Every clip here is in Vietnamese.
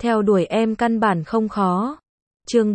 Theo đuổi em căn bản không khó. Chương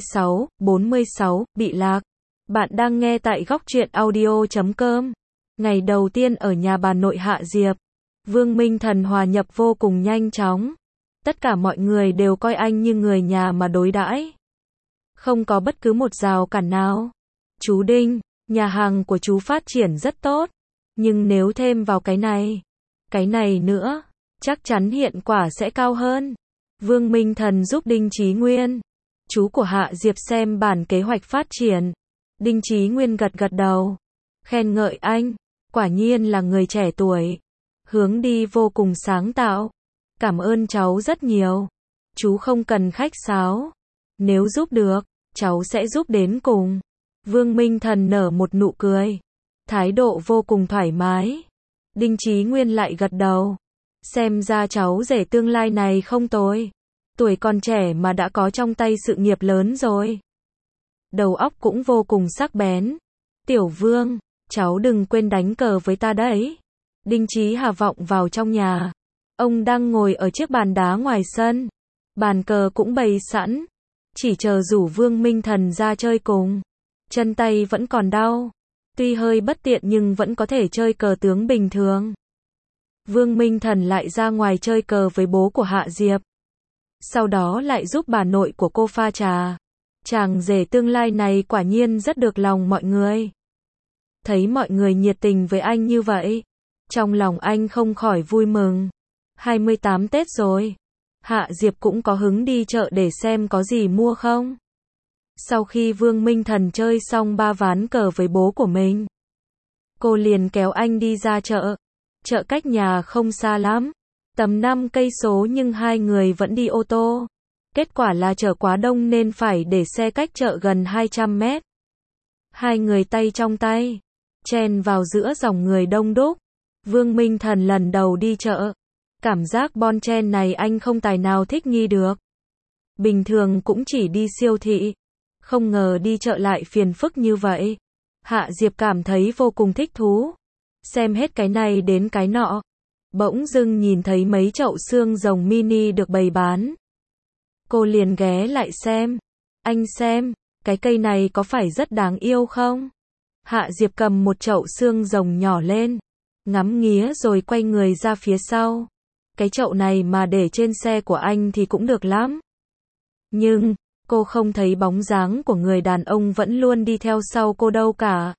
46, bị lạc. Bạn đang nghe tại góc truyện audio.com. Ngày đầu tiên ở nhà bà nội Hạ Diệp, Vương Minh Thần hòa nhập vô cùng nhanh chóng. Tất cả mọi người đều coi anh như người nhà mà đối đãi. Không có bất cứ một rào cản nào. Chú Đinh, nhà hàng của chú phát triển rất tốt. Nhưng nếu thêm vào cái này nữa, chắc chắn hiện quả sẽ cao hơn. Vương Minh Thần giúp Đinh Chí Nguyên, chú của Hạ Diệp xem bản kế hoạch phát triển. Đinh Chí Nguyên gật gật đầu, khen ngợi anh, quả nhiên là người trẻ tuổi, hướng đi vô cùng sáng tạo. Cảm ơn cháu rất nhiều. Chú không cần khách sáo. Nếu giúp được, cháu sẽ giúp đến cùng. Vương Minh Thần nở một nụ cười, thái độ vô cùng thoải mái. Đinh Chí Nguyên lại gật đầu. Xem ra cháu rể tương lai này không tồi. Tuổi còn trẻ mà đã có trong tay sự nghiệp lớn rồi. Đầu óc cũng vô cùng sắc bén. Tiểu Vương, cháu đừng quên đánh cờ với ta đấy. Đinh Chí Hà vọng vào trong nhà. Ông đang ngồi ở chiếc bàn đá ngoài sân. Bàn cờ cũng bày sẵn. Chỉ chờ rủ Vương Minh Thần ra chơi cùng. Chân tay vẫn còn đau. Tuy hơi bất tiện nhưng vẫn có thể chơi cờ tướng bình thường. Vương Minh Thần lại ra ngoài chơi cờ với bố của Hạ Diệp. Sau đó lại giúp bà nội của cô pha trà. Chàng rể tương lai này quả nhiên rất được lòng mọi người. Thấy mọi người nhiệt tình với anh như vậy, trong lòng anh không khỏi vui mừng. 28 Tết rồi. Hạ Diệp cũng có hứng đi chợ để xem có gì mua không. Sau khi Vương Minh Thần chơi xong 3 ván cờ với bố của mình, cô liền kéo anh đi ra chợ. Chợ cách nhà không xa lắm, tầm 5 cây số nhưng hai người vẫn đi ô tô. Kết quả là chợ quá đông nên phải để xe cách chợ gần 200 mét. Hai người tay trong tay, chen vào giữa dòng người đông đúc. Vương Minh Thần lần đầu đi chợ. Cảm giác bon chen này anh không tài nào thích nghi được. Bình thường cũng chỉ đi siêu thị. Không ngờ đi chợ lại phiền phức như vậy. Hạ Diệp cảm thấy vô cùng thích thú. Xem hết cái này đến cái nọ. Bỗng dưng nhìn thấy mấy chậu xương rồng mini được bày bán. Cô liền ghé lại xem. Anh xem, cái cây này có phải rất đáng yêu không? Hạ Diệp cầm một chậu xương rồng nhỏ lên. Ngắm nghía rồi quay người ra phía sau. Cái chậu này mà để trên xe của anh thì cũng được lắm. Nhưng, cô không thấy bóng dáng của người đàn ông vẫn luôn đi theo sau cô đâu cả.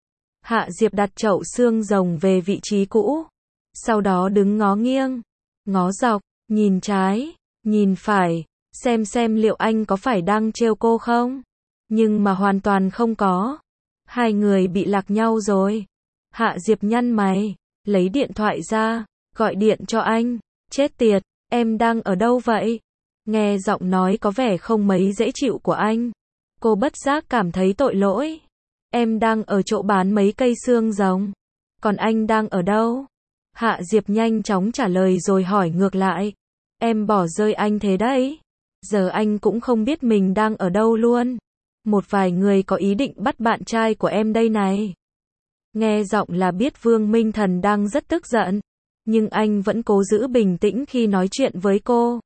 Hạ Diệp đặt chậu xương rồng về vị trí cũ. Sau đó đứng ngó nghiêng, ngó dọc, nhìn trái, nhìn phải, xem liệu anh có phải đang trêu cô không? Nhưng mà hoàn toàn không có. Hai người bị lạc nhau rồi. Hạ Diệp nhăn mày, lấy điện thoại ra, gọi điện cho anh. Chết tiệt, em đang ở đâu vậy? Nghe giọng nói có vẻ không mấy dễ chịu của anh. Cô bất giác cảm thấy tội lỗi. Em đang ở chỗ bán mấy cây xương rồng. Còn anh đang ở đâu? Hạ Diệp nhanh chóng trả lời rồi hỏi ngược lại. Em bỏ rơi anh thế đấy. Giờ anh cũng không biết mình đang ở đâu luôn. Một vài người có ý định bắt bạn trai của em đây này. Nghe giọng là biết Vương Minh Thần đang rất tức giận. Nhưng anh vẫn cố giữ bình tĩnh khi nói chuyện với cô.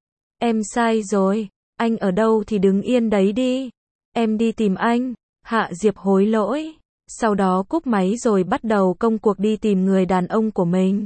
Em sai rồi. Anh ở đâu thì đứng yên đấy đi. Em đi tìm anh. Hạ Diệp hối lỗi. Sau đó cúp máy rồi bắt đầu công cuộc đi tìm người đàn ông của mình.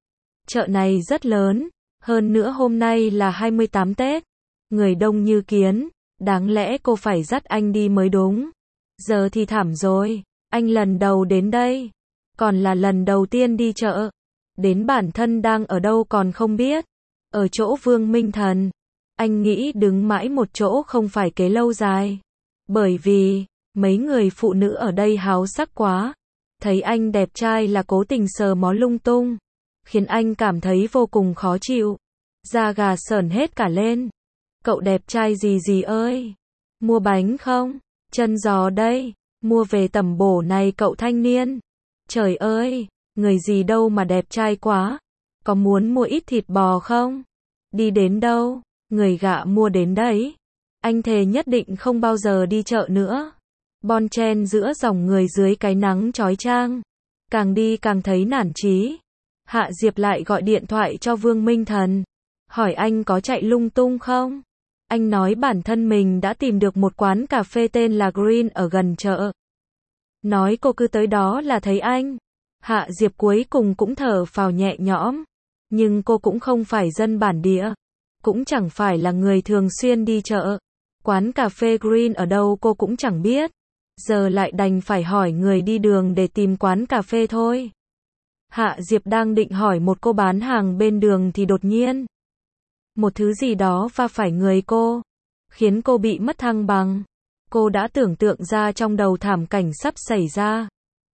Chợ này rất lớn. Hơn nữa hôm nay là 28 Tết. Người đông như kiến. Đáng lẽ cô phải dắt anh đi mới đúng. Giờ thì thảm rồi. Anh lần đầu đến đây. Còn là lần đầu tiên đi chợ. Đến bản thân đang ở đâu còn không biết. Ở chỗ Vương Minh Thần. Anh nghĩ đứng mãi một chỗ không phải kế lâu dài. Bởi vì, mấy người phụ nữ ở đây háo sắc quá. Thấy anh đẹp trai là cố tình sờ mó lung tung. Khiến anh cảm thấy vô cùng khó chịu. Da gà sởn hết cả lên. Cậu đẹp trai gì ơi. Mua bánh không? Chân giò đây. Mua về tẩm bổ này cậu thanh niên. Trời ơi, người gì đâu mà đẹp trai quá. Có muốn mua ít thịt bò không? Đi đến đâu? Người gạ mua đến đấy. Anh thề nhất định không bao giờ đi chợ nữa. Bon chen giữa dòng người dưới cái nắng chói chang. Càng đi càng thấy nản chí. Hạ Diệp lại gọi điện thoại cho Vương Minh Thần. hỏi anh có chạy lung tung không? Anh nói bản thân mình đã tìm được một quán cà phê tên là Green ở gần chợ. Nói cô cứ tới đó là thấy anh. Hạ Diệp cuối cùng cũng thở phào nhẹ nhõm. Nhưng cô cũng không phải dân bản địa. Cũng chẳng phải là người thường xuyên đi chợ. Quán cà phê Green ở đâu cô cũng chẳng biết. Giờ lại đành phải hỏi người đi đường để tìm quán cà phê thôi. Hạ Diệp đang định hỏi một cô bán hàng bên đường thì đột nhiên một thứ gì đó va phải người cô, khiến cô bị mất thăng bằng. Cô đã tưởng tượng ra trong đầu thảm cảnh sắp xảy ra.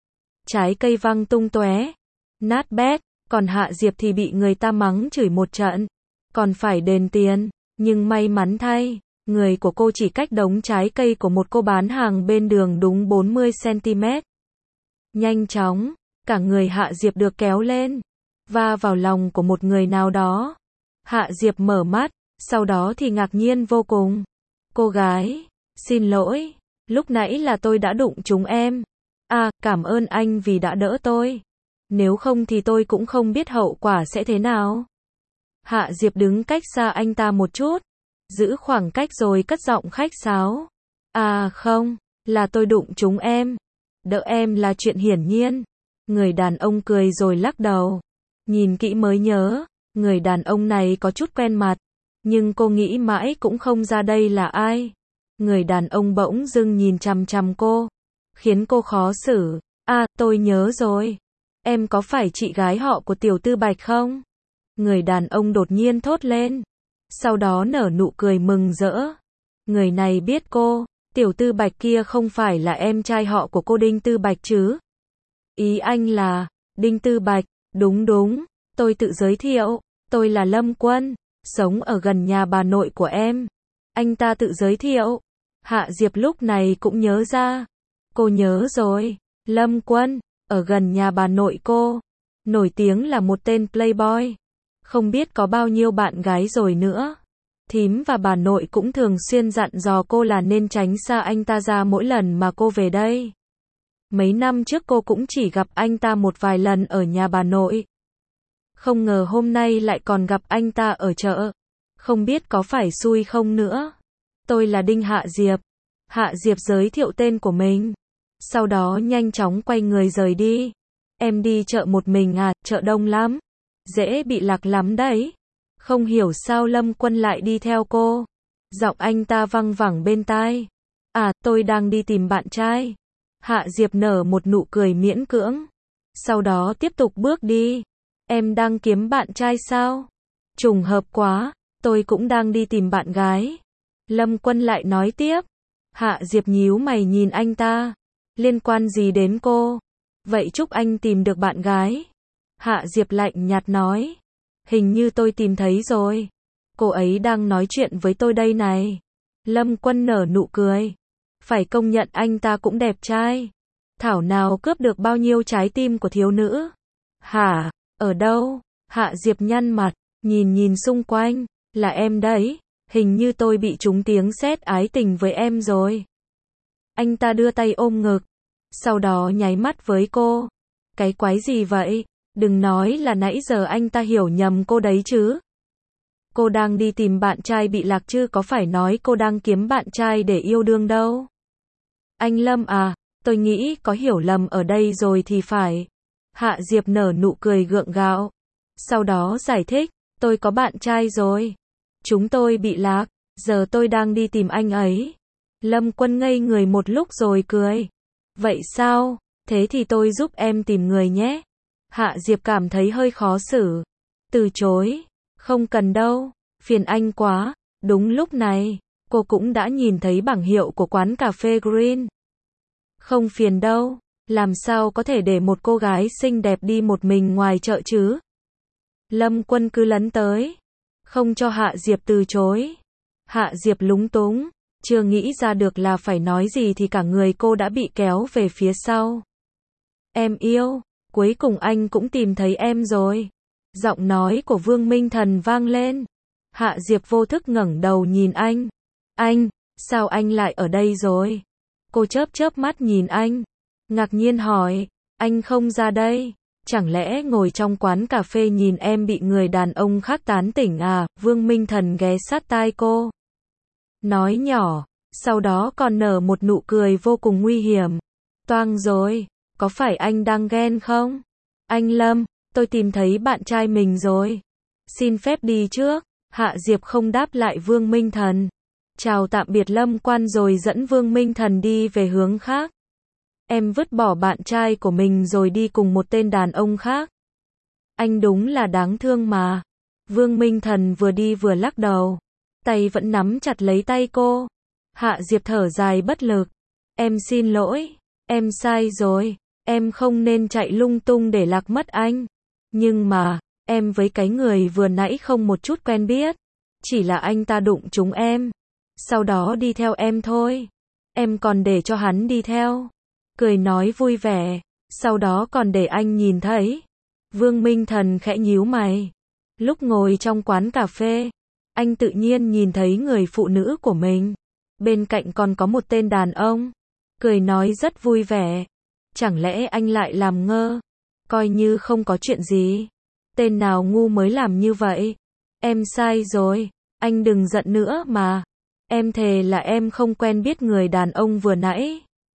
Trái cây văng tung tóe, nát bét, còn Hạ Diệp thì bị người ta mắng chửi một trận, còn phải đền tiền, nhưng may mắn thay, người của cô chỉ cách đống trái cây của một cô bán hàng bên đường đúng 40 cm. Nhanh chóng, cả người Hạ Diệp được kéo lên, va vào lòng của một người nào đó. Hạ Diệp mở mắt, sau đó thì ngạc nhiên vô cùng. Cô gái, xin lỗi, lúc nãy là tôi đã đụng trúng em. À, cảm ơn anh vì đã đỡ tôi. Nếu không thì tôi cũng không biết hậu quả sẽ thế nào. Hạ Diệp đứng cách xa anh ta một chút, giữ khoảng cách rồi cất giọng khách sáo. À không, là tôi đụng trúng em. Đỡ em là chuyện hiển nhiên. Người đàn ông cười rồi lắc đầu. Nhìn kỹ mới nhớ, người đàn ông này có chút quen mặt, nhưng cô nghĩ mãi cũng không ra đây là ai. Người đàn ông bỗng dưng nhìn chằm chằm cô, khiến cô khó xử. À, tôi nhớ rồi. Em có phải chị gái họ của Tiểu Tư Bạch không? Người đàn ông đột nhiên thốt lên, sau đó nở nụ cười mừng rỡ. Người này biết cô, Tiểu Tư Bạch kia không phải là em trai họ của cô Đinh Tư Bạch chứ? Ý anh là, Đinh Tư Bạch, đúng đúng, tôi tự giới thiệu, tôi là Lâm Quân, sống ở gần nhà bà nội của em. Anh ta tự giới thiệu. Hạ Diệp lúc này cũng nhớ ra. Cô nhớ rồi, Lâm Quân, ở gần nhà bà nội cô, nổi tiếng là một tên playboy. Không biết có bao nhiêu bạn gái rồi nữa. Thím và bà nội cũng thường xuyên dặn dò cô là nên tránh xa anh ta ra mỗi lần mà cô về đây. Mấy năm trước cô cũng chỉ gặp anh ta một vài lần ở nhà bà nội. Không ngờ hôm nay lại còn gặp anh ta ở chợ. Không biết có phải xui không nữa. Tôi là Đinh Hạ Diệp. Hạ Diệp giới thiệu tên của mình. Sau đó nhanh chóng quay người rời đi. Em đi chợ một mình à, chợ đông lắm. Dễ bị lạc lắm đấy. Không hiểu sao Lâm Quân lại đi theo cô. Giọng anh ta văng vẳng bên tai. À, tôi đang đi tìm bạn trai. Hạ Diệp nở một nụ cười miễn cưỡng. Sau đó tiếp tục bước đi. Em đang kiếm bạn trai sao? Trùng hợp quá, tôi cũng đang đi tìm bạn gái. Lâm Quân lại nói tiếp. Hạ Diệp nhíu mày nhìn anh ta. Liên quan gì đến cô? Vậy chúc anh tìm được bạn gái. Hạ Diệp lạnh nhạt nói. Hình như tôi tìm thấy rồi. Cô ấy đang nói chuyện với tôi đây này. Lâm Quân nở nụ cười. Phải công nhận anh ta cũng đẹp trai. Thảo nào cướp được bao nhiêu trái tim của thiếu nữ. Hả? Ở đâu? Hạ Diệp nhăn mặt, nhìn xung quanh. Là em đấy. Hình như tôi bị trúng tiếng sét ái tình với em rồi. Anh ta đưa tay ôm ngực. Sau đó nháy mắt với cô. Cái quái gì vậy? Đừng nói là nãy giờ anh ta hiểu nhầm cô đấy chứ. Cô đang đi tìm bạn trai bị lạc chứ có phải nói cô đang kiếm bạn trai để yêu đương đâu. Anh Lâm à, tôi nghĩ có hiểu lầm ở đây rồi thì phải. Hạ Diệp nở nụ cười gượng gạo. Sau đó giải thích, tôi có bạn trai rồi. Chúng tôi bị lạc, giờ tôi đang đi tìm anh ấy. Lâm Quân ngây người một lúc rồi cười. Vậy sao? Thế thì tôi giúp em tìm người nhé. Hạ Diệp cảm thấy hơi khó xử. Từ chối. Không cần đâu. Phiền anh quá. Đúng lúc này, cô cũng đã nhìn thấy bảng hiệu của quán cà phê Green. Không phiền đâu. Làm sao có thể để một cô gái xinh đẹp đi một mình ngoài chợ chứ? Lâm Quân cứ lấn tới. Không cho Hạ Diệp từ chối. Hạ Diệp lúng túng. Chưa nghĩ ra được là phải nói gì thì cả người cô đã bị kéo về phía sau. Em yêu. Cuối cùng anh cũng tìm thấy em rồi. Giọng nói của Vương Minh Thần vang lên. Hạ Diệp vô thức ngẩng đầu nhìn anh. Anh, sao anh lại ở đây rồi? Cô chớp chớp mắt nhìn anh. Ngạc nhiên hỏi, anh không ra đây. Chẳng lẽ ngồi trong quán cà phê nhìn em bị người đàn ông khác tán tỉnh à? Vương Minh Thần ghé sát tai cô, nói nhỏ, sau đó còn nở một nụ cười vô cùng nguy hiểm. Toang rồi, có phải anh đang ghen không? Anh Lâm, tôi tìm thấy bạn trai mình rồi. Xin phép đi trước. Hạ Diệp không đáp lại Vương Minh Thần. Chào tạm biệt Lâm Quan rồi dẫn Vương Minh Thần đi về hướng khác. Em vứt bỏ bạn trai của mình rồi đi cùng một tên đàn ông khác. Anh đúng là đáng thương mà. Vương Minh Thần vừa đi vừa lắc đầu. Tay vẫn nắm chặt lấy tay cô. Hạ Diệp thở dài bất lực. Em xin lỗi. Em sai rồi. Em không nên chạy lung tung để lạc mất anh. Nhưng mà, em với cái người vừa nãy không một chút quen biết. Chỉ là anh ta đụng trúng em. Sau đó đi theo em thôi. Em còn để cho hắn đi theo. Cười nói vui vẻ. Sau đó còn để anh nhìn thấy. Vương Minh Thần khẽ nhíu mày. Lúc ngồi trong quán cà phê, anh tự nhiên nhìn thấy người phụ nữ của mình. Bên cạnh còn có một tên đàn ông. Cười nói rất vui vẻ. Chẳng lẽ anh lại làm ngơ? Coi như không có chuyện gì. Tên nào ngu mới làm như vậy? Em sai rồi. Anh đừng giận nữa mà. Em thề là em không quen biết người đàn ông vừa nãy.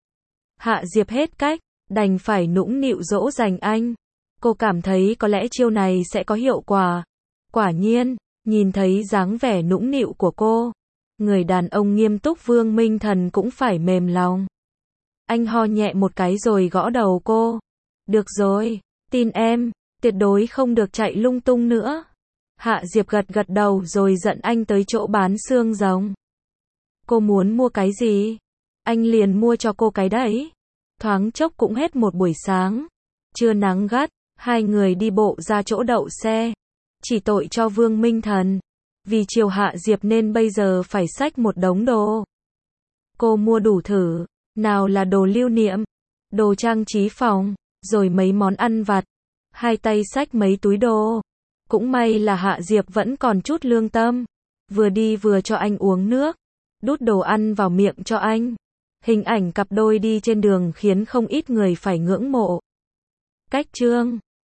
Hạ Diệp hết cách, đành phải nũng nịu dỗ dành anh. Cô cảm thấy có lẽ chiêu này sẽ có hiệu quả. Quả nhiên, nhìn thấy dáng vẻ nũng nịu của cô, người đàn ông nghiêm túc Vương Minh Thần cũng phải mềm lòng. Anh ho nhẹ một cái rồi gõ đầu cô. Được rồi, tin em, tuyệt đối không được chạy lung tung nữa. Hạ Diệp gật gật đầu rồi dẫn anh tới chỗ bán xương rồng. Cô muốn mua cái gì? Anh liền mua cho cô cái đấy. Thoáng chốc cũng hết một buổi sáng. Trưa nắng gắt, hai người đi bộ ra chỗ đậu xe. Chỉ tội cho Vương Minh Thần. Vì chiều Hạ Diệp nên bây giờ phải xách một đống đồ. Cô mua đủ thử. Nào là đồ lưu niệm, đồ trang trí phòng, rồi mấy món ăn vặt. Hai tay xách mấy túi đồ. Cũng may là Hạ Diệp vẫn còn chút lương tâm. Vừa đi vừa cho anh uống nước. Đút đồ ăn vào miệng cho anh. Hình ảnh cặp đôi đi trên đường khiến không ít người phải ngưỡng mộ. Cách chương